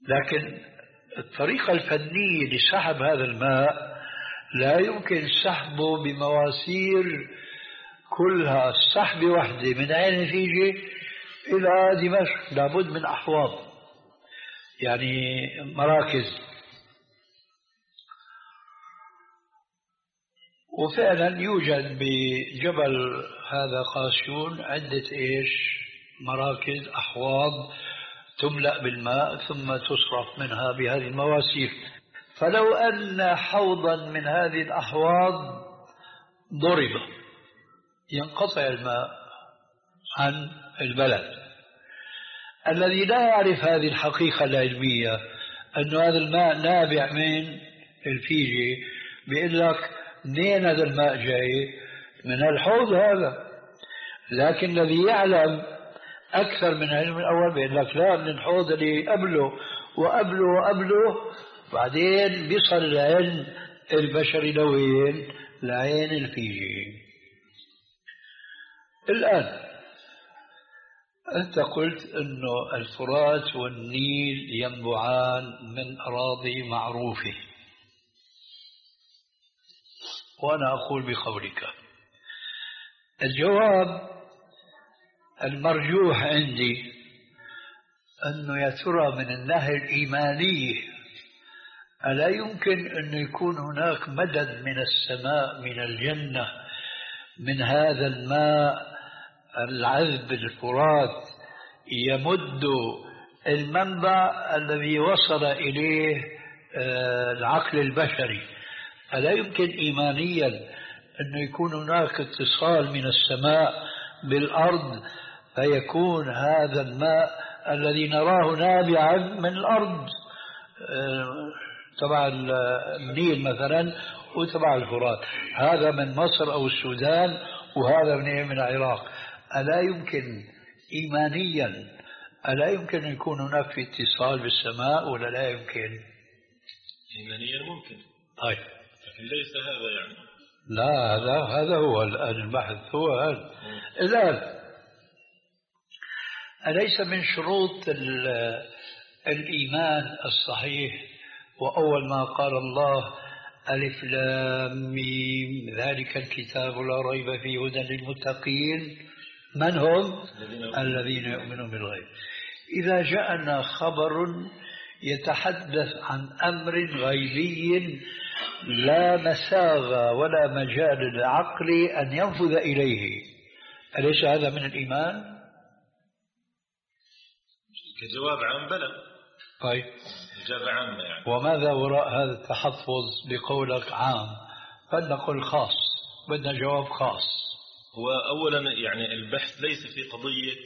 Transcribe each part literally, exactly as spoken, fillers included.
لكن الطريقة الفنية لسحب هذا الماء لا يمكن سحبه بمواسير كلها سحبة واحدة من عين الفيجة إلى دمشق، لابد من أحواض، يعني مراكز. وفعلا يوجد بجبل هذا قاسيون عدة إيش مراكز، أحواض تملأ بالماء ثم تصرف منها بهذه المواسير. فلو أن حوضا من هذه الأحواض ضرب ينقطع الماء عن البلد. الذي لا يعرف هذه الحقيقة العلمية أن هذا الماء نابع من الفيجي بيقول لك منين هذا الماء جاي؟ من الحوض هذا. لكن الذي يعلم أكثر من علم الأول بيقول لك لا، من الحوض اللي قبله وقبله وقبله، بعدين بيصل العلم البشري لوين؟ لعين الفيجي. الآن أنت قلت أنه الفرات والنيل ينبعان من أراضي معروفة، وأنا أقول بقولك. الجواب المرجوح عندي أنه يا ترى من الناحية الإيمانية ألا يمكن أن يكون هناك مدد من السماء من الجنة من هذا الماء العذب الفرات يمد المنبع الذي وصل إليه العقل البشري؟ ألا يمكن إيمانيا أن يكون هناك اتصال من السماء بالأرض فيكون هذا الماء الذي نراه نابعا من الأرض تبع النيل مثلا وتبع الفرات، هذا من مصر أو السودان وهذا من من العراق؟ ألا يمكن إيمانيا ألا يمكن أن يكون هناك في اتصال بالسماء ولا لا يمكن؟ إيمانيا ممكن. طيب لكن ليس هذا يعني. لا هذا هذا هو الآن البحث هو هذا. الآن أليس من شروط الإيمان الصحيح وأول ما قال الله ألف لام ميم ذلك الكتاب لا ريب فيه هدى للمتقين من هم؟ الذين يؤمنون بالغيب. إذا جاءنا خبر يتحدث عن أمر غيبي لا مساغ ولا مجال للعقل أن ينفذ إليه، أليس هذا من الإيمان؟ كجواب عام بلى. طيب إجابة عامة يعني. وماذا وراء هذا التحفظ بقولك عام؟ فلنقل خاص، بدنا جواب خاص. هو أولا يعني البحث ليس في قضية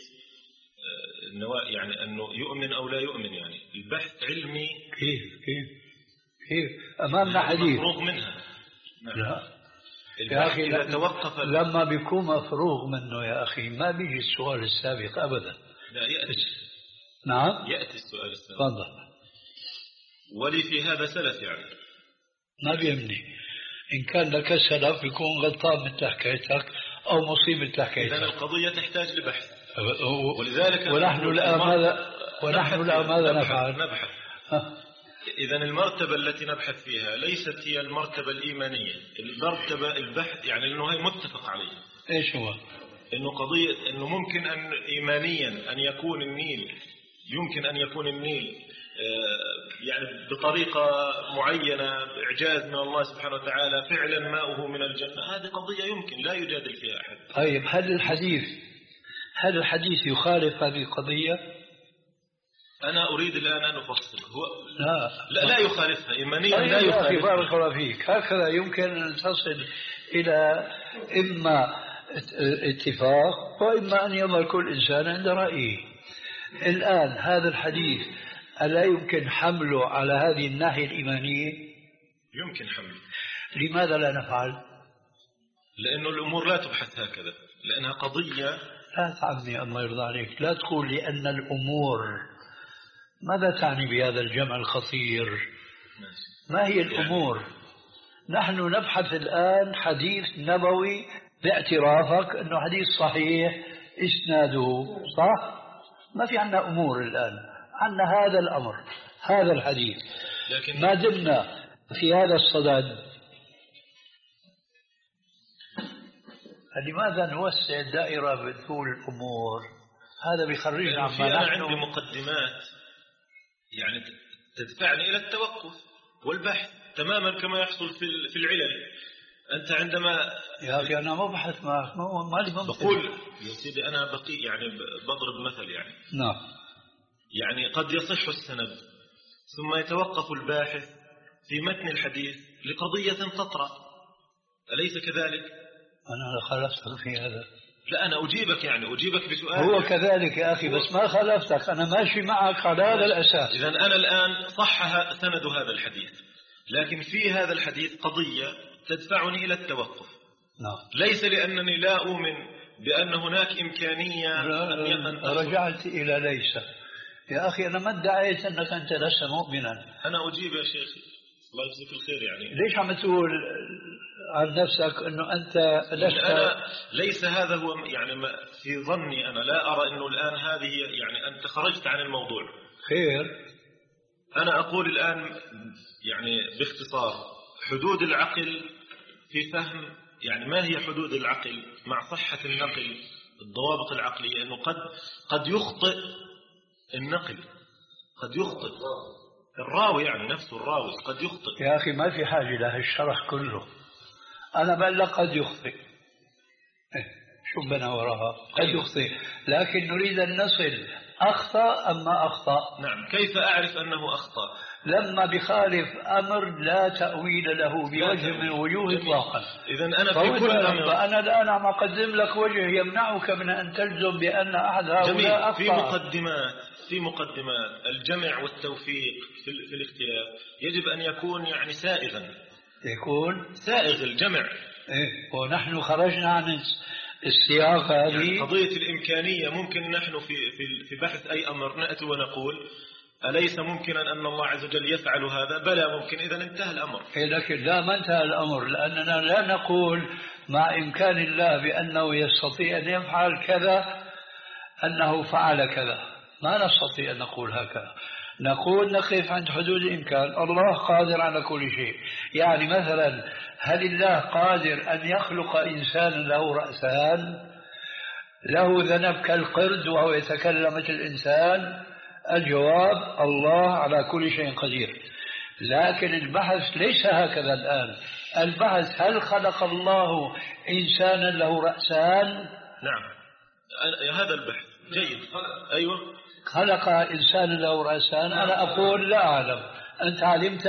يعني أنه يؤمن أو لا يؤمن، يعني البحث علمي. كيف كيف كيف أمامنا حديث مفروغ منها. نعم. لا يا أخي إذا توقف لما بيكون مفروغ منه يا أخي ما بيجي السؤال السابق أبدا. لا يأتي. نعم يأتي السؤال السابق. تفضل. ولي في هذا سلف يعني ما بيهمني إن كان لك سلف يكون غلطان مثل حكايتك أو مصيب مثل حكايتك. إذن القضية تحتاج لبحث. ولذلك ونحن الآن ماذا ونحن الآن ماذا نفعل؟ نبحث. إذن المرتبة التي نبحث فيها ليست هي المرتبة الإيمانية، المرتبة البحث يعني إنه هي متفق عليه. إيش هو؟ إنه قضية إنه ممكن أن إيمانيا أن يكون النيل يمكن أن يكون النيل يعني بطريقة معينة بإعجاز من الله سبحانه وتعالى فعلا ماؤه من الجنة، هذه قضية يمكن لا يجادل فيها أحد. طيب هل الحديث هل الحديث يخالف هذه القضية؟ أنا أريد الآن أن أفصل. هو لا لا, لا يخالفها إيمانيا. طيب لا يخالف. بارك الله فيك. هكذا يمكن أن تصل إلى إما اتفاق وإما أن يظل كل إنسان عند رأيه. الآن هذا الحديث ألا يمكن حمله على هذه الناحية الإيمانية؟ يمكن حمله. لماذا لا نفعل؟ لأنه الأمور لا تبحث هكذا، لأنها قضية. لا تعمي الله يرضى عليك، لا تقول لأن الأمور. ماذا تعني بهذا الجمع الخطير؟ ما هي الأمور؟ نحن نبحث الآن حديث نبوي باعترافك أنه حديث صحيح إسناده صح؟ ما في عنا أمور الآن، عنا هذا الأمر هذا الحديث. لكن ما دمنا في هذا الصدد لماذا نوسع الدائرة بطول الأمور؟ هذا بيخرجنا عما أنا نحن. عندي مقدمات يعني تدفعني إلى التوقف والبحث تماما كما يحصل في العلل. أنت عندما يا أخي أنا ما بحث معك، ما لي ممكن. بقول يا سيدي أنا بقي يعني بضرب مثل يعني نعم، يعني قد يصح السند ثم يتوقف الباحث في متن الحديث لقضية تطرأ، أليس كذلك؟ أنا خالفتك في هذا. لا أنا أجيبك يعني أجيبك بسؤال. هو كذلك يا أخي، بس ما خالفتك، أنا ماشي معك على هذا الأساس. إذن أنا الآن صح سند هذا الحديث، لكن في هذا الحديث قضية تدفعني إلى التوقف. نعم. ليس لأنني لا أؤمن بأن هناك إمكانية أن رجعت إلى ليس. يا أخي أنا ما ادعيت أنك أنت لست مؤمنا. أنا أجيب يا شيخ الله يجزيك الخير. يعني ليش عم تقول عن نفسك أنه أنت لست؟ أنا ليس هذا هو يعني في ظني، أنا لا أرى أنه الآن هذه يعني أنت خرجت عن الموضوع. خير. أنا أقول الآن يعني باختصار حدود العقل في فهم يعني ما هي حدود العقل مع صحة النقل، الضوابط العقلية، أنه قد قد يخطئ النقل، قد يخطئ الراوي يعني نفسه الراوي قد يخطئ. يا أخي ما في حاجة له الشرح كله، أنا بقول لك قد يخطئ. شو بنا وراها؟ قد يخطئ، لكن نريد أن نصل أخطأ أم ما أخطأ. نعم. كيف أعرف أنه أخطأ؟ لما بخالف أمر لا تأويل له بوجه من وجوه إطلاقا. إذن أنا في كل أمر فأنا الآن عم أقدم لك وجه يمنعك من أن تلزم بأن أحد هؤلاء أخطأ. في مقدمات في مقدمات الجمع والتوفيق في, في الاختلاف يجب أن يكون يعني سائغا، يكون سائغ الجمع. إيه؟ ونحن خرجنا عن السياق هذه. يعني قضية الإمكانية ممكن نحن في في في بحث أي أمر نأتي ونقول أليس ممكنا أن الله عز وجل يفعل هذا؟ بلى ممكن. إذا انتهى الأمر. إيه لكن لا، ما انتهى الأمر، لأننا لا نقول مع إمكان الله بأنه يستطيع أن يفعل كذا أنه فعل كذا، ما نستطيع أن نقول هكذا. نقول نقف عند حدود الإمكان. الله قادر على كل شيء. يعني مثلا هل الله قادر أن يخلق إنسانا له رأسان له ذنب كالقرد وهو يتكلم مثل الإنسان؟ الجواب الله على كل شيء قدير. لكن البحث ليس هكذا الآن. البحث هل خلق الله إنسانا له رأسان؟ نعم هذا البحث جيد. أيوة خلق إنسانا له رأسان. أنا أقول لا أعلم، أنت علمت؟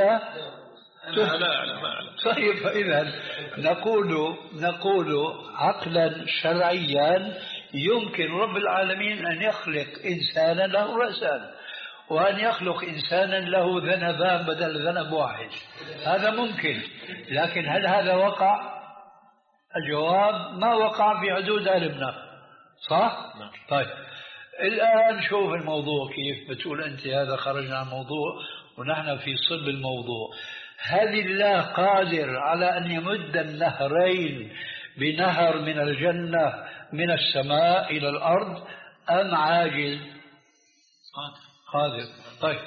أنا لا أعلم. أعلم. طيب فإذا نقول نقول عقلا شرعيا يمكن رب العالمين أن يخلق إنسانا له رأسان وأن يخلق إنسانا له ذنبان بدل ذنب واحد، هذا ممكن. لكن هل هذا وقع؟ الجواب ما وقع في حدود علمنا. صح؟ نعم. طيب الآن شوف الموضوع كيف بتقول أنت هذا خرجنا عن الموضوع ونحن في صلب الموضوع. هل الله قادر على أن يمد النهرين بنهر من الجنة من السماء إلى الأرض أم عاجز؟ قادر. قادر. طيب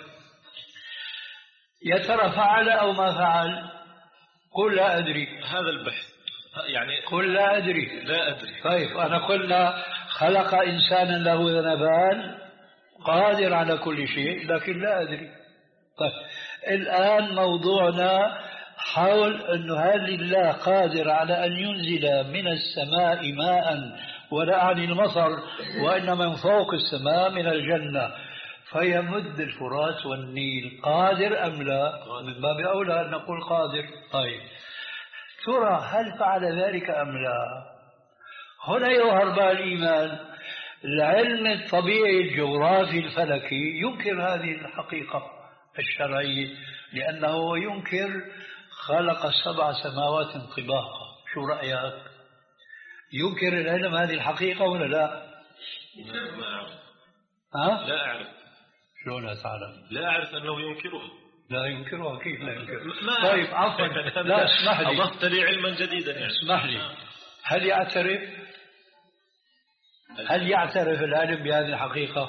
يا ترى فعل أو ما فعل؟ قل لا أدري. هذا البحث يعني قل لا أدري. لا أدري. طيب أنا قلنا خلق إنسانا له ذنبان قادر على كل شيء لكن لا أدري. طيب الآن موضوعنا حول أنه هل الله قادر على أن ينزل من السماء ماء ولا عن المطر وإنما من فوق السماء من الجنة فيمد الفرات والنيل، قادر أم لا؟ من باب أولى أن نقول قادر. طيب ترى هل فعل ذلك أم لا؟ هنا يظهر بقى الإيمان. العلم الطبيعي الجغرافي الفلكي ينكر هذه الحقيقة الشرعية لأنه ينكر خلق سبع سماوات طباقا. شو رأيك؟ ينكر العلم هذه الحقيقة ولا لا؟ ما أعرف. ها؟ لا أعرف. شلون لا تعلم؟ لا أعرف أنه ينكرها. لا ينكرها كيف لا ينكر؟ طيب عفوا لا اسمح لي. أضفت لي علما جديدا يعني. اسمح لي. هل يعترف هل يعترف العلم بهذه الحقيقة؟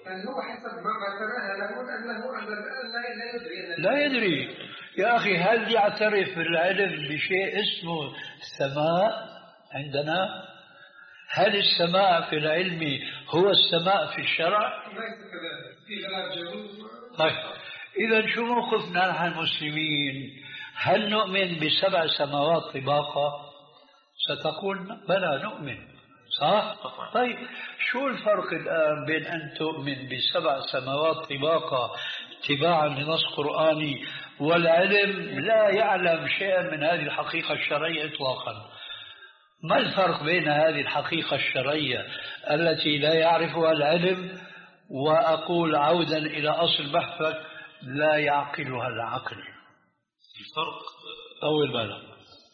يعني هو حسب ما تناهى له أنه لا يدري لا يدري. يا أخي هل يعترف العلم بشيء اسمه السماء عندنا؟ هل السماء في العلم هو السماء في الشرع؟ ليس كذلك، في غلاب جلوس. طيب إذا شو موقفنا نحن المسلمين؟ هل نؤمن بسبع سماوات طباقا؟ ستقول بلى نؤمن، صح؟ طيب شو الفرق الآن بين أن تؤمن بسبع سماوات طباقا اتباعا لنص قرآني والعلم لا يعلم شيئا من هذه الحقيقة الشرعية إطلاقا؟ ما الفرق بين هذه الحقيقة الشرعية التي لا يعرفها العلم وأقول عودا إلى أصل بحثك لا يعقلها العقل؟ الفرق طول بالك.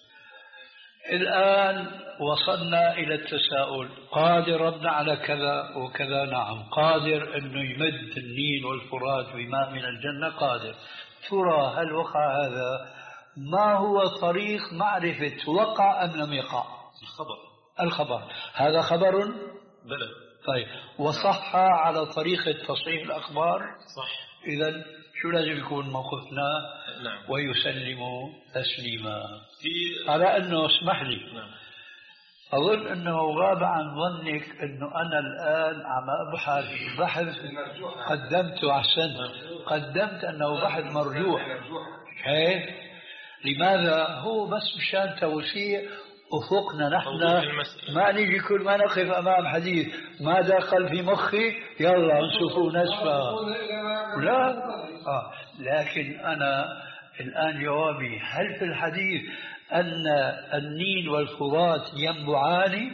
الآن وصلنا إلى التساؤل، قادر ربنا على كذا وكذا؟ نعم قادر أنه يمد النيل والفرات بماء من الجنة، قادر. ترى هل وقع هذا؟ ما هو طريق معرفة وقع أم لم يقع؟ الخبر. الخبر هذا خبر؟ بلى. طيب وصح على طريقة تصحيح الأخبار؟ صح. إذن شو لازم يكون موقفنا؟ نعم. ويسلم تسليما. في على أنه اسمح لي، نعم. أظن أنه غاب عن ظنك أنه أنا الآن عم أبحث بحث قدمته أحسن قدمت أنه بحث مرجوح. كيف؟ لماذا؟ هو بس مشان توسيع أفقنا نحن، ما نيجي كل ما نقف أمام حديث ما دخل في مخي يلا نشوفه نسفة. لا آه. لكن أنا الآن جوابي، هل في الحديث أن النيل والفرات ينبعان؟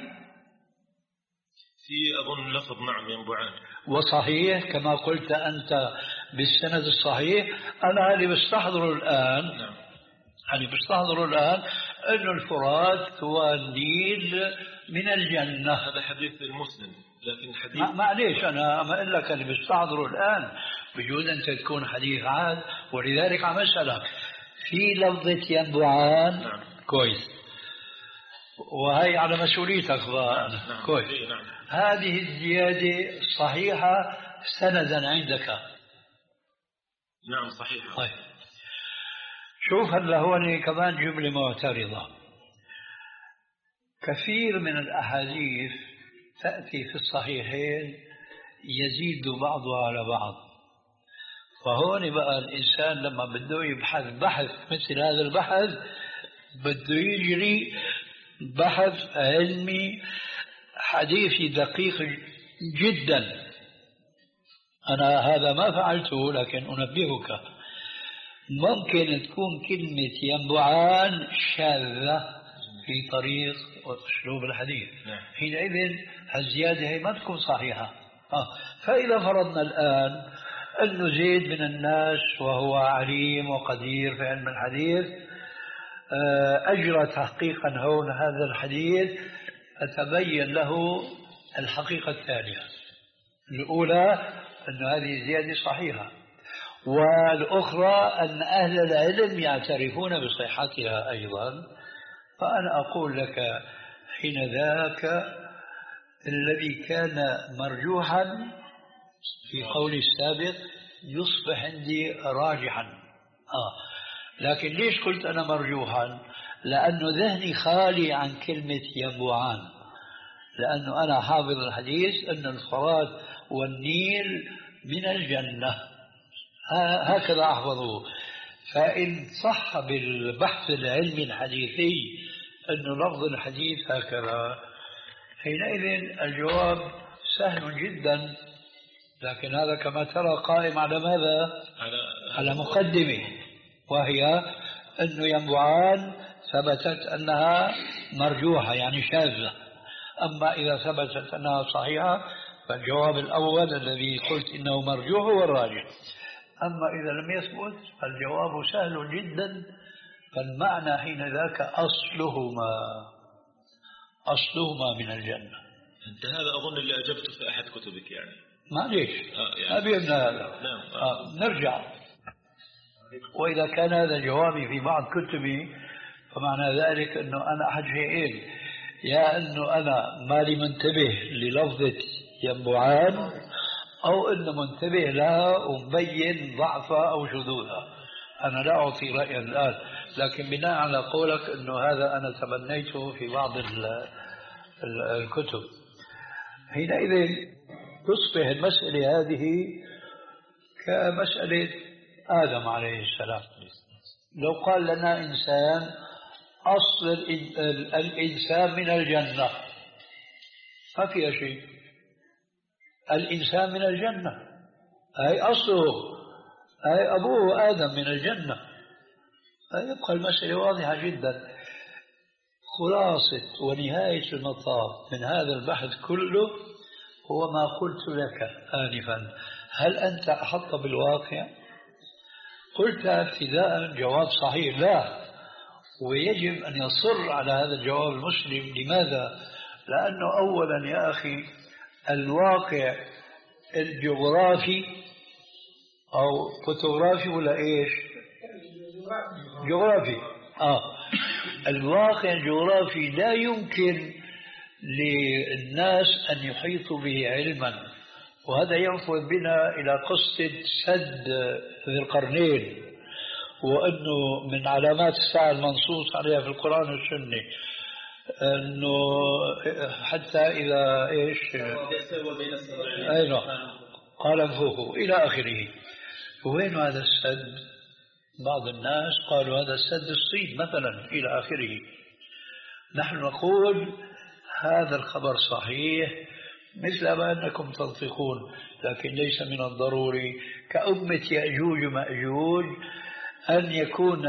في أظن لفظ نعم ينبعان، وصحيح كما قلت أنت بالسند الصحيح. أنا اللي بستحضره الآن نعم. اللي بستحضره الآن أن الفرات والنيل من الجنة. هذا حديث المسلم، لكن حديث معليش أنا أما أقول لك اللي بستحضره الآن بجوز أنت تكون حديث عاد، ولذلك عم أسألك في لفظة ينبعان. نعم. كويس، وهي على مسؤوليتك بقى. نعم. كويس. نعم. هذه الزيادة صحيحة سندا عندك؟ نعم صحيحة. طيب شوف هلا هون كمان جملة معترضة. كثير من الأحاديث تأتي في الصحيحين يزيد بعضها على بعض، فهون بقى الإنسان لما بده يبحث بحث مثل هذا البحث بده يجري بحث علمي حديثي دقيق جدا. أنا هذا ما فعلته لكن أنبهك، ممكن تكون كلمة ينبعان شاذة في طريق وأسلوب الحديث. حينئذ الزيادة هي ما تكون صحيحة. آه. فإذا فرضنا الآن أنه زيد من الناس وهو عليم وقدير في علم الحديث أجرى تحقيقا هون هذا الحديث، أتبين له الحقيقة التالية. الأولى أن هذه زيادة صحيحة، والأخرى أن أهل العلم يعترفون بصحتها أيضا. فأنا أقول لك حين ذاك الذي كان مرجوحا في قولي السابق يصبح عندي راجحا. آه. لكن ليش قلت أنا مرجوحا؟ لأنه ذهني خالي عن كلمة ينبوعان، لأنه أنا حافظ الحديث أن الفرات والنيل من الجنة، هكذا أحفظه. فإن صح بالبحث العلمي الحديثي أنه لفظ الحديث هكذا، حينئذ الجواب سهل جدا. لكن هذا كما ترى قائم على ماذا؟ على, على مقدمة، وهي أنه ينبعان ثبتت أنها مرجوحة يعني شاذة. أما إذا ثبتت أنها صحيحة فالجواب الأول الذي قلت إنه مرجوح هو الراجح. أما إذا لم يثبت الجواب سهل جدا. فالمعنى حين ذاك أصلهما أصلهما من الجنة. أنت هذا أظن اللي أجبته في أحد كتبك يعني. معليش آه يعني. أبينا هذا. نعم. آه. نرجع. وإذا كان هذا جوابي في بعض كتبي فمعنى ذلك أنه أنا أحد شيئين: يا أنه أنا مالي منتبه للفظة ينبعان، أو أنه منتبه لها ومبين ضعفها أو شذوذها. أنا لا أعطي رأيا الآن، لكن بناء على قولك أنه هذا أنا تبنيته في بعض الكتب، حينئذ تصبح المسألة هذه كمسألة آدم عليه السلام. لو قال لنا إنسان أصل الإنسان من الجنة، ما فيها شيء، الإنسان من الجنة أي أصله، أي أبوه آدم من الجنة، يبقى المسألة واضحة جدا. خلاصة ونهاية المطاف من هذا البحث كله هو ما قلت لك آنفا. هل أنت أحط بالواقع؟ قلت ابتداء جواب صحيح لا، ويجب أن يصر على هذا الجواب المسلم. لماذا؟ لأنه أولا يا أخي الواقع الجغرافي أو فوتوغرافي ولا إيش؟ جغرافي. آه الواقع الجغرافي لا يمكن للناس أن يحيطوا به علما، وهذا ينفذ بنا إلى قصة سد ذي القرنين، وأنه من علامات الساعة المنصوص عليها في القرآن والسنة أنه حتى إذا إيش أيوة قال انفخوا إلى آخره. وين هذا السد؟ بعض الناس قالوا هذا السد الصين مثلا إلى آخره. نحن نقول هذا الخبر صحيح مثل ما أنكم تنطقون، لكن ليس من الضروري كأمة يأجوج ومأجوج أن يكون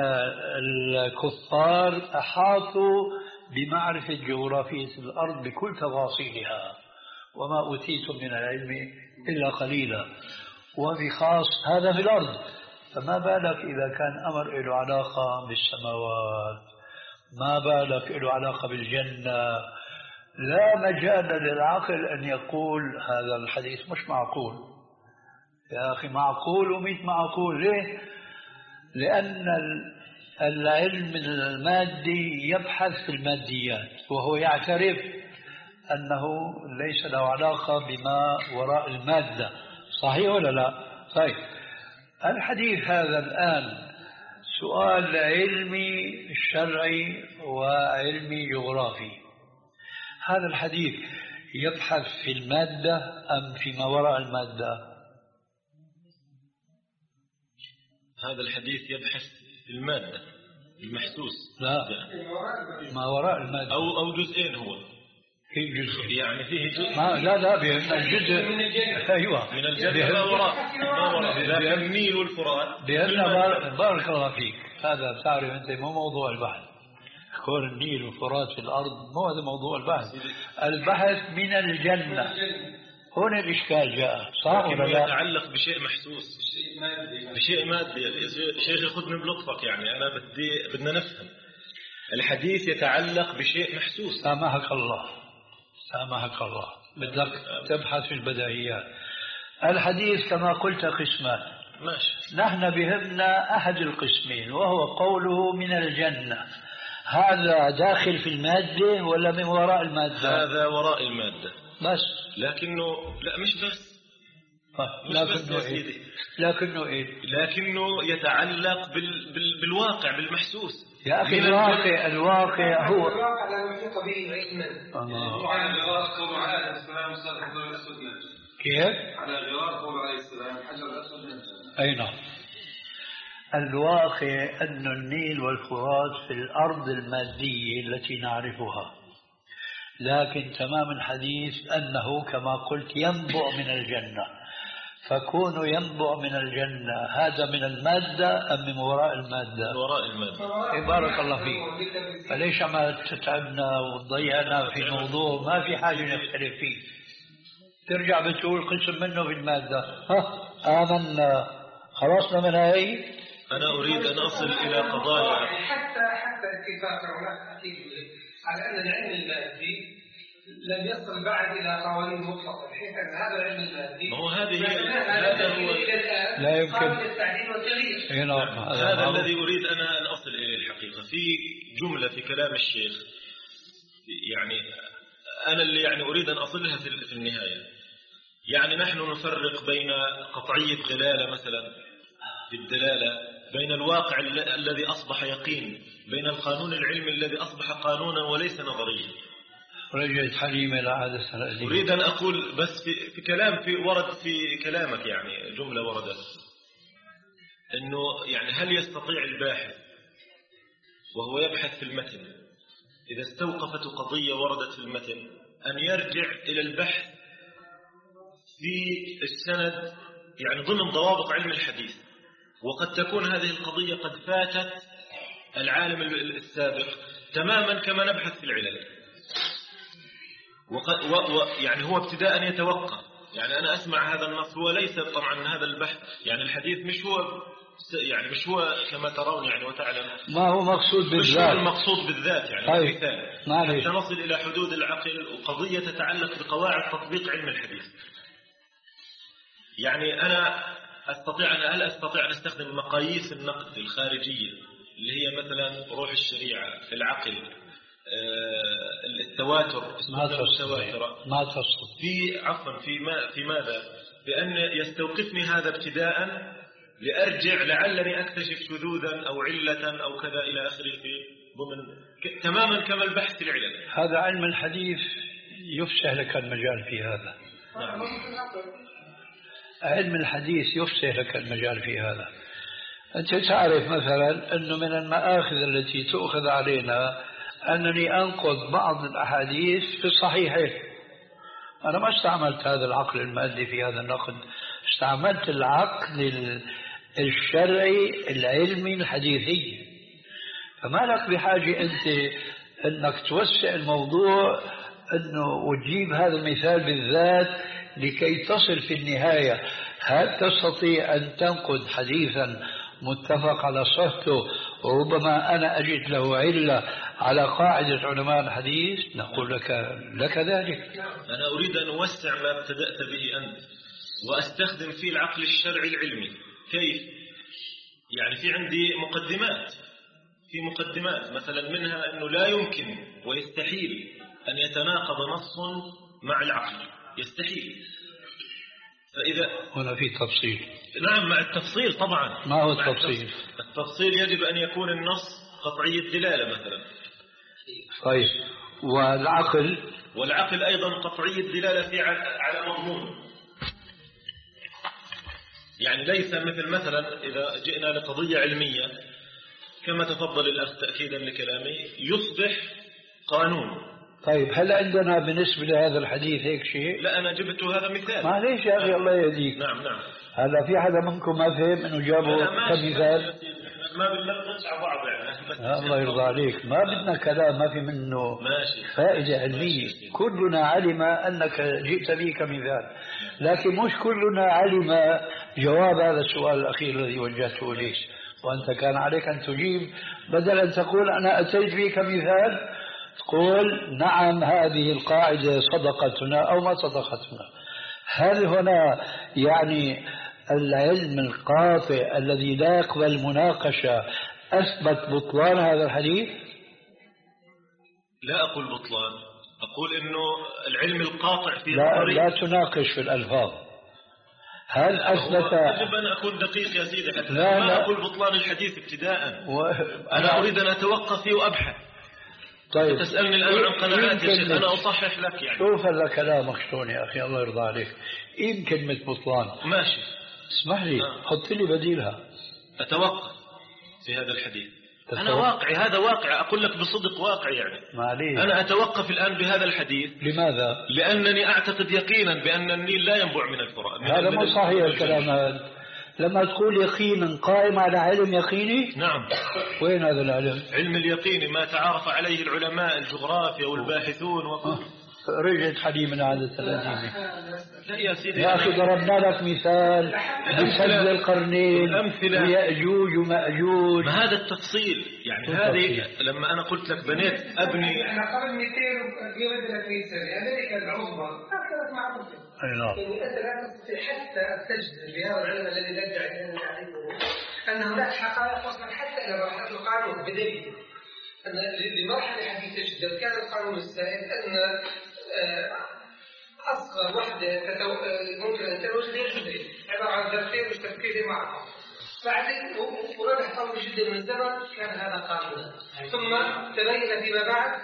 الكفار أحاطوا بمعرفة جغرافية الأرض بكل تفاصيلها، وما أوتيتم من العلم إلا قليلا، وبخاص هذا في الأرض، فما بالك إذا كان أمر له علاقة بالسماوات، ما بالك له علاقة بالجنة. لا مجال للعقل أن يقول هذا الحديث مش معقول. يا أخي معقول وميت معقول. ليه؟ لأن العلم المادي يبحث في الماديات، وهو يعترف أنه ليس له علاقة بما وراء المادة. صحيح ولا لا؟ طيب الحديث هذا الآن سؤال علمي شرعي وعلمي جغرافي. هذا الحديث يبحث في المادة أم فيما وراء المادة؟ هذا الحديث يبحث في المادة المحسوس، لا ما وراء المادة، أو أو جزئين. هو في جزء يعني فيه جزء ما لا لا بأن الجزء من الجنة. أيوة من الجنة ما وراء ما وراء لكن النيل والفرات بأن بارك الله فيك. هذا تعرف أنت مو موضوع البحث، كون النيل والفرات في الأرض مو هذا موضوع البحث. البحث من الجنة، هنا الإشكال جاء. صح ولا لا؟ يتعلق بشيء محسوس، بشيء مادي. شيخ خذني بلطفك، يعني أنا بدي بدنا نفهم. الحديث يتعلق بشيء محسوس. سامحك الله سامحك الله، بدك تبحث في البداهيات. الحديث كما قلت قسمان، ماشي. نحن بهمنا أحد القسمين وهو قوله من الجنة. هذا داخل في المادة ولا من وراء المادة؟ هذا وراء المادة بس. لكنه لا مش بس مش لكنه بس إيه؟ لكنه إيه؟ لكنه يتعلق بال... بال... بالواقع بالمحسوس. يا أخي الواقع الواقع هو الواقع لا يحيط به علما. على غرار قول عليه السلام الحجر الأسود ننجى. كيف؟ على غرار قول عليه السلام الحجر الأسود ننجى. أي نعم. الواقع أن النيل والفرات في الأرض المادية التي نعرفها، لكن تمام الحديث أنه كما قلت ينبع من الجنة. فكونه ينبع من الجنة هذا من المادة أم من وراء المادة؟ من وراء المادة. بارك الله فيك. فليش ما تتعبنا وتضيعنا في موضوع ما في حاجة نختلف فيه؟ ترجع بتقول قسم منه في المادة. ها آمنا خلصنا من هاي. أنا أريد أن أصل إلى قضايا حتى حتى اتفاق العلماء على أن العلم المادي لم يصل بعد إلى قوانين مطلقة، بحيث أن هذا العلم المادي ما هو هذه هذا هو لا يمكن التعديل والتغيير. هذا الذي أريد أنا أن أصل إليه الحقيقة. في جملة في كلام الشيخ يعني أنا اللي يعني أريد أن أصلها في النهاية. يعني نحن نفرق بين قطعية دلالة مثلا في الدلالة، بين الواقع الذي أصبح يقين، بين القانون العلمي الذي أصبح قانونا وليس نظريا. رجعت حليمة لعادة الأديب. أريد أن أقول بس في, في كلام في ورد في كلامك، يعني جملة وردت أنه يعني هل يستطيع الباحث وهو يبحث في المتن إذا استوقفت قضية وردت في المتن أن يرجع إلى البحث في السند، يعني ضمن ضوابط علم الحديث، وقد تكون هذه القضية قد فاتت العالم السابق تماما كما نبحث في العلل، وقد و و يعني هو ابتداء يتوقف. يعني أنا أسمع هذا النص، هو ليس طبعا هذا البحث، يعني الحديث مش هو يعني مش هو كما ترون يعني وتعلم، ما هو مقصود بالذات، مش هو المقصود بالذات يعني. طيب. مثال حتى نصل إلى حدود العقل وقضية تتعلق بقواعد تطبيق علم الحديث. يعني أنا أستطيع أن هل أستطيع أن أستخدم مقاييس النقد الخارجية اللي هي مثلا روح الشريعة، العقل، التواتر، التواتر ما تصل في عفوا في ما في ماذا بأن يستوقفني هذا ابتداء لأرجع لعلني أكتشف شذوذا أو علة أو كذا إلى آخره في ضمن ك... تماما كما البحث العلمي. هذا علم الحديث يفسح لك المجال في هذا. نعم. علم الحديث يفسح لك المجال في هذا. أنت تعرف مثلا أنه من المآخذ التي تؤخذ علينا أنني أنقض بعض الأحاديث في الصحيحين. أنا ما استعملت هذا العقل المادي في هذا النقد، استعملت العقل الشرعي العلمي الحديثي. فما لك بحاجة أنت أنك توسع الموضوع أنه وتجيب هذا المثال بالذات لكي تصل في النهاية. هل تستطيع أن تنقد حديثا متفق على صحته وربما أنا أجد له علة على قاعدة علماء الحديث؟ نقول لك لك ذلك. أنا أريد أن أوسع ما ابتدأت به أنت وأستخدم فيه العقل الشرعي العلمي. كيف؟ يعني في عندي مقدمات، في مقدمات مثلا منها أنه لا يمكن ويستحيل أن يتناقض نص مع العقل، يستحيل. فإذا هنا في تفصيل. نعم مع التفصيل طبعا. ما هو التفصيل؟ التفصيل يجب أن يكون النص قطعي الدلالة مثلا. طيب والعقل؟ والعقل أيضا قطعي الدلالة في على مضمون. يعني ليس مثل مثلا إذا جئنا لقضية علمية كما تفضل الأخ تأكيدا لكلامي يصبح قانون. طيب هل عندنا بالنسبة لهذا الحديث هيك شيء؟ لا أنا جبت هذا مثال. معليش يا أخي الله يهديك. نعم نعم. هلا في حدا منكم ما فهم إنه جابه كمثال؟ ما بنلقش على بعض يعني. الله يرضى عليك، ما بدنا كلام ما في منه ماشي. فائدة علمية. كلنا علم أنك جئت به كمثال، لكن مش كلنا علم جواب هذا السؤال الأخير الذي وجهته إليك، وأنت كان عليك أن تجيب بدل أن تقول أنا أتيت به كمثال، تقول نعم هذه القاعدة صدقتنا أو ما صدقتنا. هل هنا يعني العلم القاطع الذي لا يقبل مناقشة أثبت بطلان هذا الحديث؟ لا أقول بطلان، أقول إنه العلم القاطع في لا, لا تناقش في الألفاظ. هل أثبت؟ يجب أن أكون دقيق يا سيدي حتى لا ما لا أقول بطلان الحديث ابتداء و... أنا أريد أن أتوقف فيه وأبحث. طيب تسألني الآن عن قناعاتي يا شيخ، أنا أصحح لك يعني. شوف هلا كلامك شلون يا أخي الله يرضى عليك. إيه كلمة بطلان؟ ماشي اسمح لي آه. حط لي بديلها. أتوقف في هذا الحديث. تتوقف. أنا واقعي، هذا واقع، أقول لك بصدق واقعي يعني. معليش. أنا أتوقف الآن بهذا الحديث. لماذا؟ لأنني أعتقد يقينا بأن النيل لا ينبع من الفرات. هذا مو صحيح الكلام هذا. لما تقول يقينا قائم على علم يقيني؟ نعم. وين هذا العلم؟ علم اليقين ما تعارف عليه العلماء الجغرافيا والباحثون وكل. رجعت حليمنا على الثلاثين. لا يا سيدي يا أخي ضربنا لك مثال بسد القرنين ويأجوج ومأجوج. ما هذا التفصيل يعني هذه لما أنا قلت لك بنيت أبني. احنا قبل مئتين وثلاثمئة سنة أمريكا العظمى كانت معروفة. أي نعم. يعني أنت لا تستطيع حتى تجزم بهذا العلم الذي ندعي أننا نعرفه أن هناك حقائق وصلت حتى إلى مرحلة القانون بدليل أن لمرحلة حديثة جدا كان القانون السائد أن أصغر وحدة تتو... ممكن أن تلوث غير جزئي، عبارة عن ذرتين مشتركين معهم. بعدين ورجع طول جدا من الزمن كان هذا قانونا، ثم تبين فيما بعد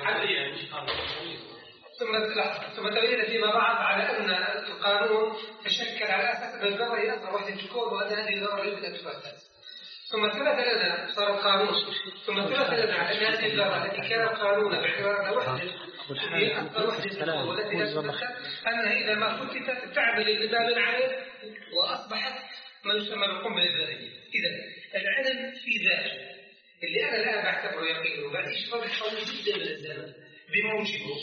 ثم ثم تبين فيما بعد على أن القانون تشكل على أساس أن الذرة هي أصغر وحدة الكون وأن هذه الذرة يمكن أن تفسد. ثم ثبت لنا صار القانون، ثم ثبت لنا أن هذه الذرة التي كانت قانونا باعتبارها وحدة هي أصغر وحدة الكون والتي لا تتمثل أنها إذا ما فتت تعمل البدال عليه وأصبحت ما يسمى بالقنبلة الذرية. إذا العلم في ذاته اللي أنا الآن بعتبره يقين وبعيش فرق حول جدا من الزمن بموجبه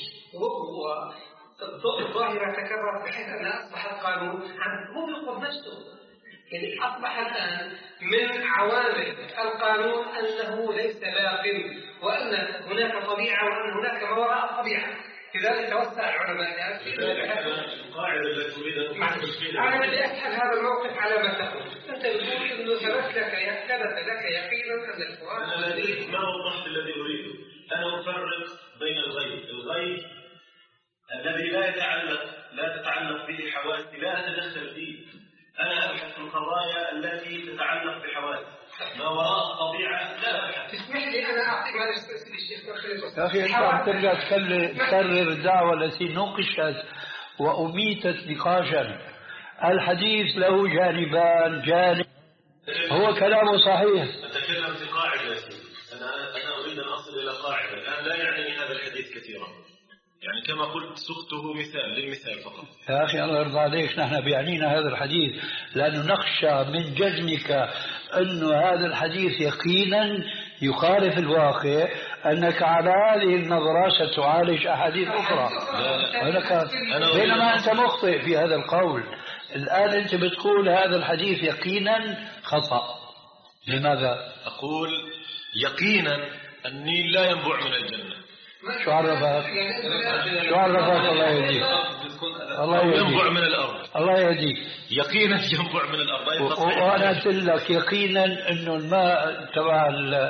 والظاهرة تكررت بحيث أنها أصبحت قانون هو بالقرب نفسه. يعني أصبح الآن من عوامل القانون أنه ليس باق وأن هناك طبيعة وأن هناك ما وراء الطبيعة. لذلك توسع العلماء القاعدة التي تريد أن أنا بدي أسأل هذا الموقف على ما تقول. أنت بتقول إنه ثبت لك ثبت لك يقينا أن القرآن أنا الذي ما وضحت الذي أريده. أنا أفرق بين الغيب، الغيب الذي لا يتعلق لا تتعلق به حواسي لا أتدخل فيه. أنا أبحث في القضايا التي تتعلق بحواسي، ما وراء الطبيعة لا أبحث. تسمح لي أنا أعطيك هذا الشيء يا أخي أنت عم ترجع تكرر الدعوة التي نقشت وأميتت نقاشا. الحديث له جانبان، جانب هو كلامه صحيح. أتكلم في قاعدة. أنا أنا أريد أن أصل إلى قاعدة الآن لا يعنيني هذا الحديث كثيرا، يعني كما قلت سقته مثال للمثال فقط. يا أخي الله يرضى عليك، نحن بيعنينا هذا الحديث لأنه نخشى من جزمك أن هذا الحديث يقينا يخالف الواقع، أنك على هذه النظرة ستعالج أحاديث أخرى. بينما أنت مخطئ في هذا القول. الآن أنت بتقول هذا الحديث يقينا خطأ. لماذا؟ أقول يقينا النيل لا ينبع من الجنة. شو عرفك؟ شو عرفك؟ الله يهديك. الله يهديك. ينبع من الأرض. الله يهديك. يقينا ينبع من الأرض. وأنا قلت لك يقينا إنه الماء تبع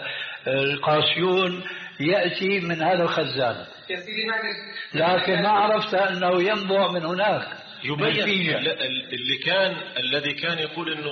القاسيون يأتي من هذا الخزان، لكن ما عرفت أنه ينبع من هناك. يبين اللي كان الذي كان يقول إنه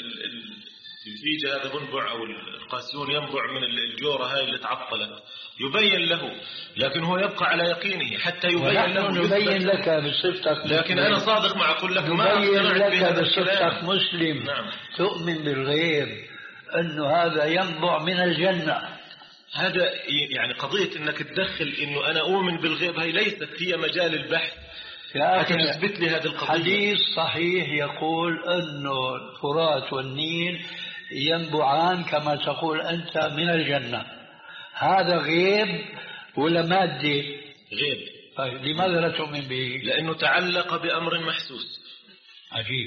الفيجة هذا منبع أو القاسيون ينبع من الجورة هاي اللي تعطلت، يبين له، لكن هو يبقى على يقينه حتى يبين له. نبين لك بصفتك، لكن أنا صادق مع أقول لك ما نبين لك بصفتك مسلم. نعم. تؤمن بالغيب أنه هذا ينبع من الجنة. هذا يعني قضية أنك تدخل إنه أنا أؤمن بالغيب هي ليست هي مجال البحث. يا أخي تثبت لي هذه القضية. حديث صحيح يقول أنه الفرات والنيل ينبعان كما تقول أنت من الجنة. هذا غيب ولا مادة؟ غيب. طيب لماذا لا تؤمن به؟ لأنه تعلق بأمر محسوس. عجيب.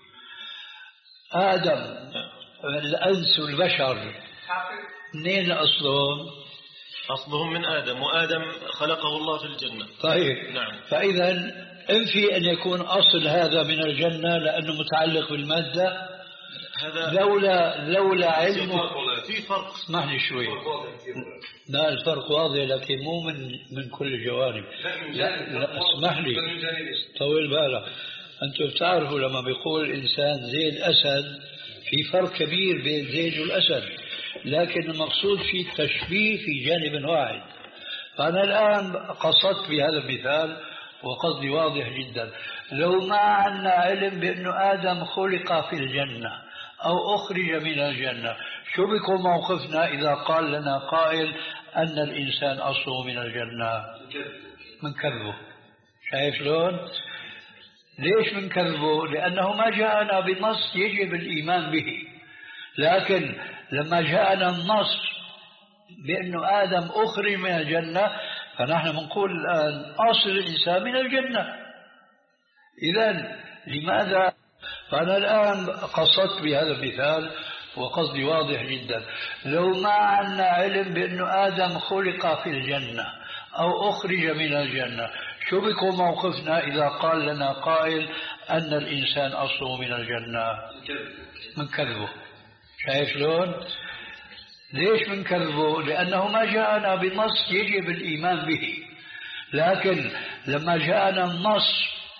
آدم الأنس والبشر منين أصلهم؟ أصلهم من آدم، وآدم خلقه الله في الجنة. طيب. نعم. فإذا انفي أن يكون أصل هذا من الجنة لأنه متعلق بالمادة. هذا لولا لولا علمه في فرق. اسمح لي شوي. لا الفرق واضح لكن مو من من كل الجوانب. لا, لا اسمح لي طول بالك. أنتم بتعرفوا لما بيقول الإنسان زي الأسد في فرق كبير بين زيد والأسد، لكن المقصود في تشبيه في جانب واحد. فأنا الآن قصدت بهذا المثال وقصدي واضح جدا. لو ما عندنا علم بأن آدم خلق في الجنة أو أخرج من الجنة، شو بيكون موقفنا إذا قال لنا قائل أن الإنسان أصله من الجنة؟ منكذبه. شايف شلون؟ ليش منكذبه؟ لأنه ما جاءنا بنص يجب الإيمان به. لكن لما جاءنا النص بأن آدم أخرج من الجنة فنحن بنقول الآن أصل الإنسان من الجنة. إذن لماذا؟ فأنا الآن قصدت بهذا المثال وقصدي واضح جدا. لو ما عندنا علم بأن آدم خلق في الجنة أو أخرج من الجنة، شو بيكون موقفنا إذا قال لنا قائل أن الإنسان أصله من الجنة؟ منكذبه. شايف شلون؟ ليش منكذبه؟ لأنه ما جاءنا بنص يجب الإيمان به. لكن لما جاءنا النص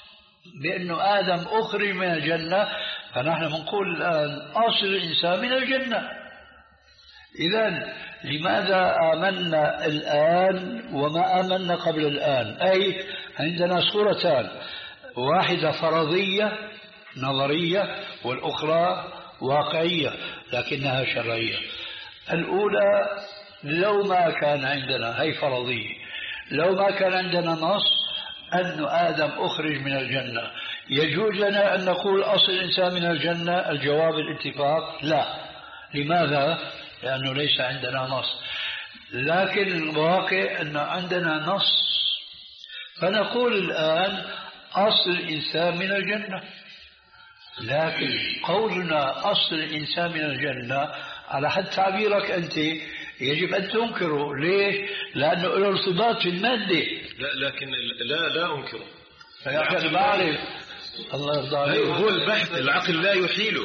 بأنه آدم أخرج من الجنة، فنحن بنقول الآن أصل الإنسان من الجنة. إذن لماذا آمنا الآن وما آمنا قبل الآن؟ أي عندنا صورتان، واحدة فرضية نظرية والأخرى واقعية لكنها شرعية. الأولى لو ما كان عندنا، هي فرضية، لو ما كان عندنا نص أن آدم أخرج من الجنة، يجوز لنا أن نقول أصل الإنسان من الجنة؟ الجواب الاتفاق لا. لماذا؟ لأنه ليس عندنا نص. لكن الواقع أن عندنا نص، فنقول الآن أصل الإنسان من الجنة. لكن قولنا أصل الإنسان من الجنة على حد تعبيرك أنت يجب أن تنكره. ليش؟ لأنه له ارتباط في المادة. لا لكن لا لا أنكره. يا أخي أنا بعرف، الله يرضى عليك، هو البحث العقل لا يحيله.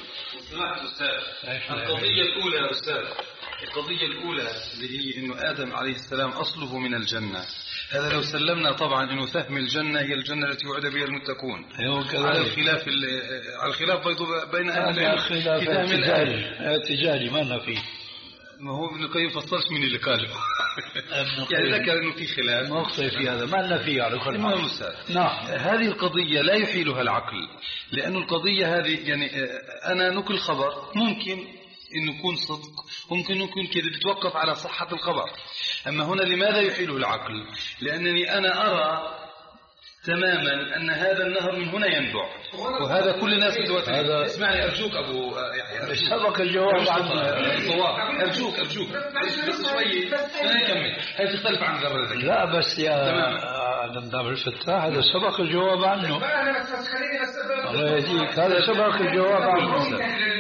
القضية الأولى يا أستاذ، القضية الأولى اللي هي إنه آدم عليه السلام أصله من الجنة، هذا لو سلمنا طبعا إنه فهم الجنة هي الجنة التي وعد بها المتقون، على الخلاف على الخلاف بين أهل العلم في فهم الآية. تجاري ما فيه، ما هو ابن القيم فصلش من اللي قاله يعني ذكر إنه في خلاف مخطئ في هذا، ما لنا فيه على كل حال. نعم، هذه القضية لا يحيلها العقل، لأن القضية هذه يعني أنا نقل خبر ممكن إنه يكون صدق وممكن يكون كذا، بتوقف على صحة الخبر. أما هنا لماذا يحيله العقل؟ لأنني أنا أرى تماما أن هذا النهر من هنا ينبع، وهذا كل الناس هذا. اسمعني أرجوك أبو يحيى، سبق الجواب عنه. أرجوك أرجوك بس شوي أنا أكمل، هذا تختلف عن ذرة. لا بس يا عبد الفتاح هذا سبق الجواب عنه. الله يهديك، هذا سبق الجواب عنه.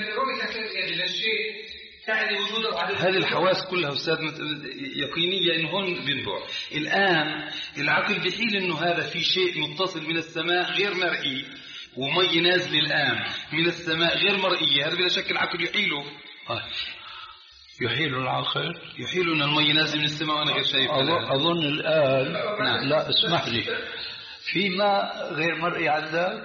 هذه الحواس كلها أستاذ يقينية إنه هون بينبع. الآن العقل بيحيل إنه هذا في شيء متصل من السماء غير مرئي، ومي نازل الآن من السماء غير مرئية، هذا بلا شك العقل يحيله. يحيل العقل، يحيل إن المي نازل من السماء وأنا غير شايف. أظن الآن نعم. لا اسمح لي، في ماء غير مرئي عندك؟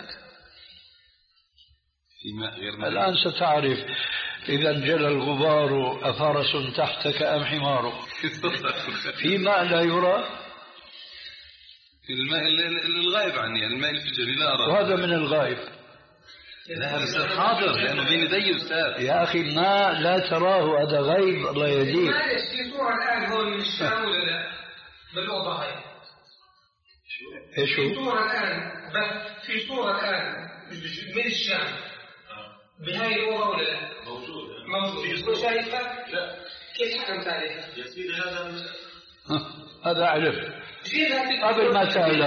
في ماء غير مرئي الآن ستعرف إذا جل الغبار أفرس تحتك أم حمار. في ماء لا يرى، في الماء الغائب عني، الماء اللي في الجري لا أرى، وهذا من الغائب. لا هذا أستاذ حاضر لأنه بين يدي أستاذ. يا أخي ماء لا تراه، هذا غيب، الله يهديك. في صورة الآن هون من الشام ولا لا؟ بالأوضة هاي ايش في صورة الآن، بس في صورة الآن من الشام بهاي الأوضة ولا لا؟ موجود موجود شايفها؟ لا. كيف حكمت عليها؟ يا سيدي هذا هذا أعرف قبل ما تعلم.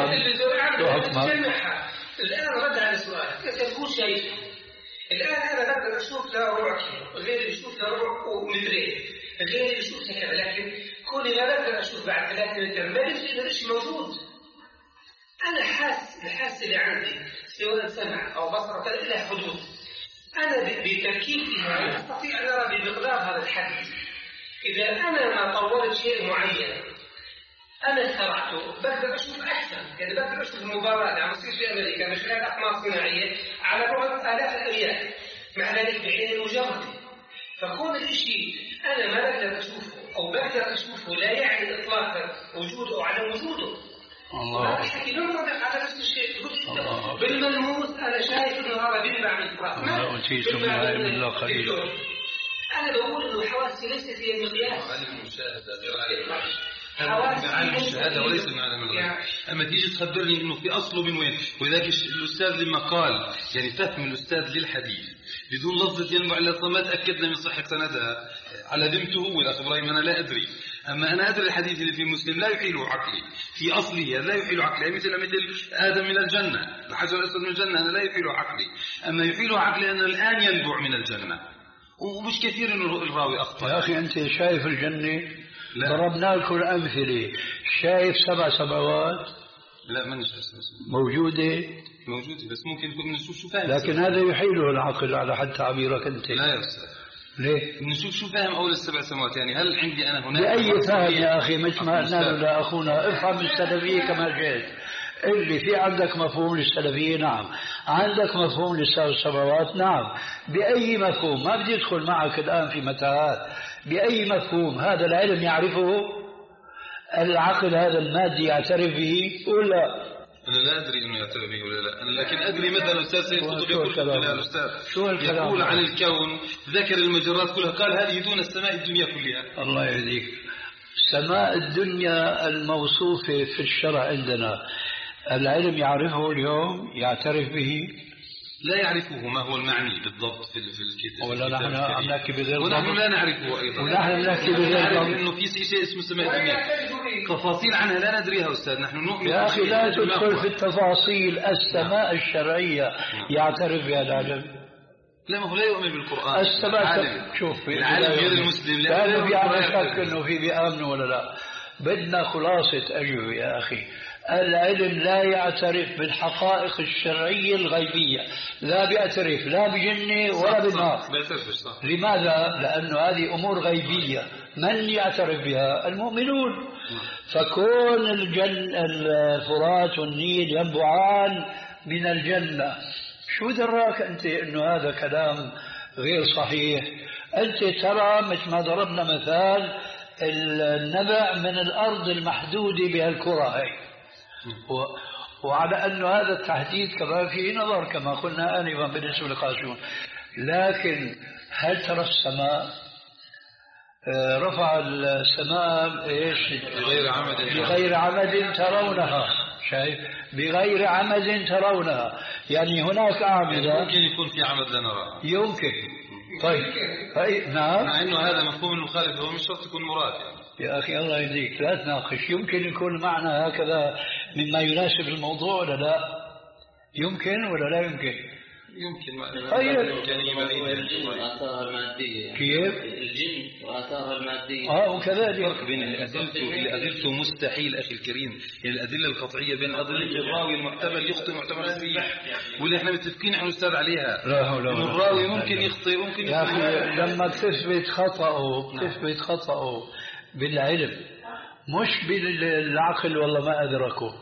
الآن رد على السؤال، أنت تقول شايفها. الآن أنا بقدر أشوف له ربع كيلو، غير يشوف له ربع ومترين، غير يشوف كذا، لكن كوني ما بقدر أشوف بعد ثلاثة متر ما يصير هذا الشيء موجود. أنا حاس الحاسة اللي عندي سواء سمع أو بصر كذا لها حدود. أنا بتركيبها أستطيع أن أرى بمقدار هذا الحد. إذا أنا ما طورت شيء معين أنا اخترعته بقدر أشوف أحسن، يعني بقدر أشوف المباراة عم تصير في أمريكا من خلال أقمار صناعية على بعد آلاف الأميال، مع ذلك بعين المجرد. فكون الشيء أنا ما بقدر أشوفه أو بقدر أشوفه لا يعني إطلاقا وجوده أو عدم وجوده. الله. هذا الحكي بنطبق على نفس الشيء. بالملموس أنا شايف إنه هذا بينبع من الفراغ. ما أوتيتم من العلم إلا قليلا. أنا بقول إنه حواسي ليست هي المقياس. علم المشاهدة غير هذا علم الشهادة وليس من علم الغيب. أما تيجي تخبرني إنه في أصله من وين، ولذلك الأستاذ لما قال يعني فهم الأستاذ للحديث بدون لفظة ينبع إلا ما تأكدنا من صحة سندها على ذمته هو الأخ إبراهيم، أنا لا أدري. أما أنا أدري الحديث اللي في مسلم لا يحيله عقلي في أصله، لا يحيله عقلي مثل مثل آدم من الجنة، الحجر الأسود من الجنة، أنا لا يحيله عقلي. أما يحيله عقلي أن الآن ينبع من الجنة، ومش كثير إنه الراوي أخطأ. يا أخي أنت شايف الجنة؟ ضربنا لكم أمثلة. شايف سبع سماوات؟ لا ما نشوف موجودة موجودة بس ممكن يكون نشوف شو فاهم، لكن هذا يحيله العقل على حد تعبيرك أنت. لا يا أستاذ ليه؟ نشوف شو فاهم أول السبع سماوات، يعني هل عندي أنا هناك بأي فهم يا أخي؟ مثل ما قلنا له أخونا افهم السلفية كما جئت. اللي في عندك مفهوم للسلفية نعم، عندك مفهوم للسبع السماوات نعم، بأي مفهوم؟ ما بدي أدخل معك الآن في متاهات. بأي مفهوم هذا العلم يعرفه؟ العقل هذا المادي يعترف به ولا؟ أنا لا أدري أنه يعترف به ولا لا، أنا لكن أدري مثلا الأستاذ سيد قطب يقول في الأستاذ يقول عن الكون، ذكر المجرات كلها، قال هذه دون السماء الدنيا كلها. الله يهديك. سماء الدنيا الموصوفة في الشرع عندنا العلم يعرفه اليوم، يعترف به؟ لا يعرفه ما هو المعني بالضبط في الكتاب، ولا نحن عم نحكي بغير ضبط، ونحن لا نعرفه أيضا، ونحن نحكي بغير ضبط إنه في شيء اسمه سماء الدنيا، تفاصيل عنها لا ندريها أستاذ. نحن نؤمن يا أخي لا تدخل في التفاصيل. السماء الشرعية يعترف بها العلم؟ لا، ما هو لا يؤمن بالقرآن. السماء شوف العالم غير المسلم لا في عنا شك إنه في بيآمنوا ولا لا. بدنا خلاصة أجوبة يا أخي. العلم لا يعترف بالحقائق الشرعية الغيبية، لا بيعترف لا بجنة ولا بالنار. لماذا؟ لأنه هذه أمور غيبية، من يعترف بها؟ المؤمنون. فكون الجن الفرات والنيل ينبعان من الجنة، شو دراك أنت أنه هذا كلام غير صحيح؟ أنت ترى مثل ما ضربنا مثال النبع من الأرض المحدودة بهالكرة هي، وعلى أن هذا التحديد كمان فيه نظر كما قلنا آنفا بالنسبة لقاسون. لكن هل ترى السماء رفع السماء إيش بغير عمد بغير عمد ترونها؟ شايف؟ بغير عمد ترونها، يعني هناك أعمدة يمكن يكون في عمد لا نراها، يمكن. طيب هي نعم، مع انه هذا مفهوم المخالف، هو مش شرط يكون مراد يعني. يا اخي الله يهديك لا تناقش. يمكن يكون معنى هكذا مما يناسب الموضوع ولا لا؟ يمكن ولا لا يمكن؟ يمكن. طيب الجن وآثارها المادية. كيف؟ الجن وآثارها المادية. اه وكذلك الفرق بين الأدلة الأدلة مستحيل أخي الكريم، يعني الأدلة القطعية بين أدلة الراوي المحتمل يخطئ محتمل صحيح، واللي احنا متفقين احنا أستاذ عليها. لا ولا إنه الراوي ممكن يخطئ ممكن يا أخي لما تثبت خطأه تثبت خطأه بالعلم مش بالعقل، والله ما أدركه،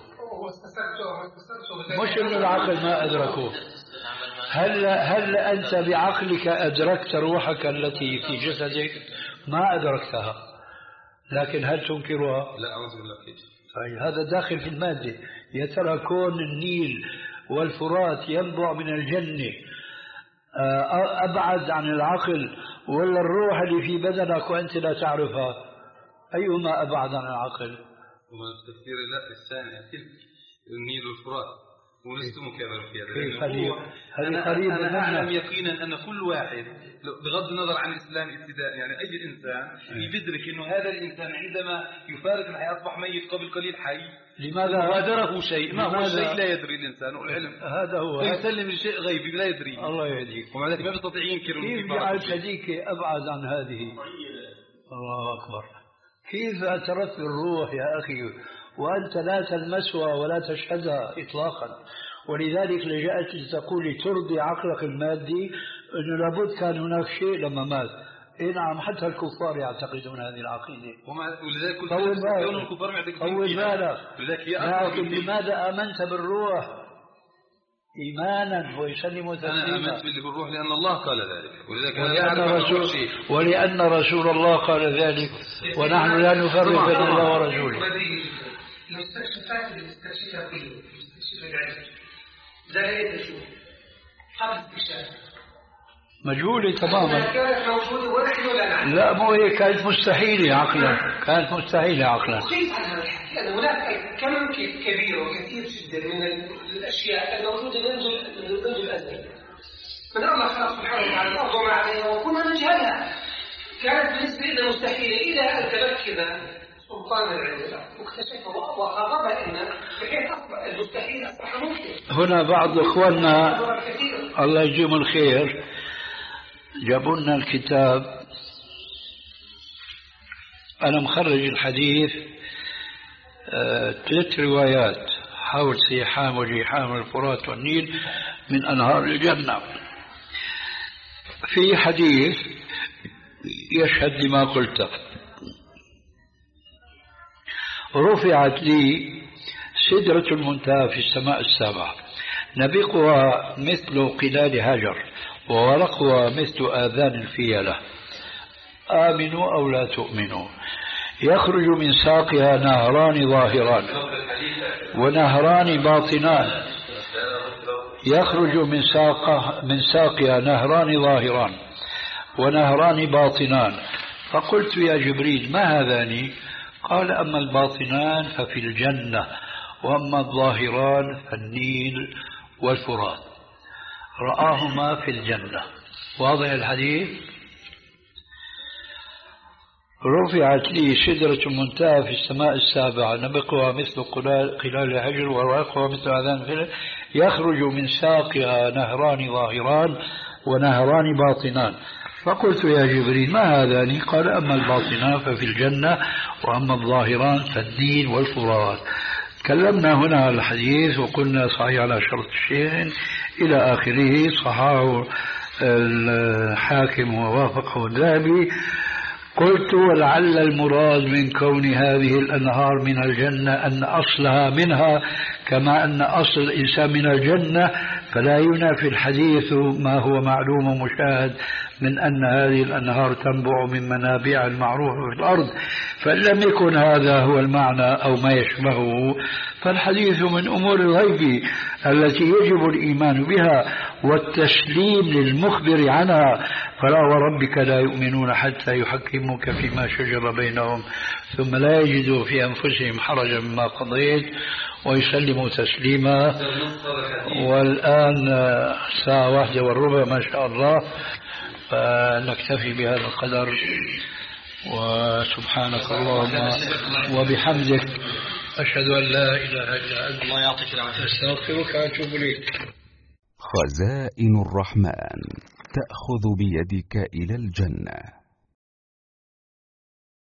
مش إنه العقل ما أدركه. هل هل أنت بعقلك أدركت روحك التي في جسدك؟ ما أدركتها، لكن هل تنكرها؟ لا أعوذ بالله. طيب هذا داخل في المادة. يا ترى كون النيل والفرات ينبع من الجنة أبعد عن العقل، ولا الروح اللي في بدنك وأنت لا تعرفها؟ أيهما أبعد عن العقل؟ وما التفسير لا الثاني النيل والفرات ولست مكابر في هذا. أنا, قريب أنا أعلم يقينا أن كل واحد بغض النظر عن الإسلام ابتداء، يعني أي إنسان يدرك أنه هذا الإنسان عندما يفارق الحياة أصبح ميت قبل قليل حي. لماذا غادره شيء؟ ما هو شيء لا يدري الإنسان، والعلم هذا هو يسلم لشيء غيبي لا يدري. الله يهديك. ومع ذلك ما يستطيع ينكر. كيف جعلت هذيك أبعد عن هذه؟ الله أكبر. كيف اعترفت بالروح يا أخي وأنت لا تلمسها ولا تشهدها إطلاقا؟ ولذلك لجأت تقول ترضي عقلك المادي أنه لابد كان هناك شيء لما مات. إيه نعم، حتى الكفار يعتقدون هذه العقيدة. ولذلك كل طول الكفار معتقدون بالك. لكن لماذا آمنت بالروح إيمانا ويسلم تسليما؟ أنا آمنت بالروح لأن الله قال ذلك، ولذلك ولأن رسول, ولأن رسول الله قال ذلك، ونحن لا نفرق بين الله ورسوله. المستكشفات اللي استكشفها فيه مستكشف العلم زي تشوف قبل اكتشاف مجهولة تماما. كانت موجودة ونحن لا نعلم. لا مو هي كانت مستحيلة عقلا، كانت مستحيلة عقلا. كيف عن هذا الحكي؟ لأن هناك كم كبير وكثير جدا من الأشياء الموجودة منذ منذ الأزل. من الله خلق سبحانه وتعالى الأرض وما عليها وكنا نجهلها. كانت بالنسبة لنا مستحيلة إلى أن تمكن سلطان العلم واكتشفه وخربها لنا بحيث أصبح المستحيل أصبح ممكن. هنا بعض إخواننا الله يجزيهم الخير جابوا لنا الكتاب، أنا مخرج الحديث آه، ثلاث روايات حول سيحام وجيحام الفرات والنيل من أنهار الجنة. في حديث يشهد لما قلت. رفعت لي سدرة المنتهى في السماء السابعة، نبيقها مثل قلال هجر، وورقها مثل آذان الفيلة. آمنوا أو لا تؤمنوا. يخرج من ساقها نهران ظاهران ونهران باطنان. يخرج من ساقها من ساقها نهران ظاهران ونهران باطنان. فقلت يا جبريل ما هذان؟ قال أما الباطنان ففي الجنة، وأما الظاهران فالنيل والفرات. رآهما في الجنة. واضح الحديث؟ رفعت لي سدرة المنتهى في السماء السابعة، نبقها مثل قلال الحجر وورقها مثل آذان الفيل. يخرج من ساقها نهران ظاهران ونهران باطنان. فقلت يا جبريل ما هذان؟ قال أما الباطنان ففي الجنة، وأما الظاهران فالنيل والفرات. تكلمنا هنا على الحديث وقلنا صحيح على شرط الشيخ إلى آخره، صححه الحاكم ووافقه الذهبي. قلت ولعل المراد من كون هذه الأنهار من الجنة أن أصلها منها كما أن أصل الإنسان من الجنة، فلا ينافي الحديث ما هو معلوم ومشاهد من أن هذه الأنهار تنبع من منابع المعروفة في الأرض. فإن لم يكن هذا هو المعنى أو ما يشبهه، فالحديث من أمور الغيب التي يجب الإيمان بها والتسليم للمخبر عنها. فلا وربك لا يؤمنون حتى يحكموك فيما شجر بينهم ثم لا يجدوا في أنفسهم حرجا مما قضيت ويسلموا تسليما. والآن ساعة واحدة والربع ما شاء الله، فنكتفي بهذا القدر. وسبحانك اللهم وبحمدك أشهد أن لا إله إلا أنت الله يعطيك العافية أستغفرك وأتوب إليك. خزائن الرحمن تأخذ بيدك إلى الجنة.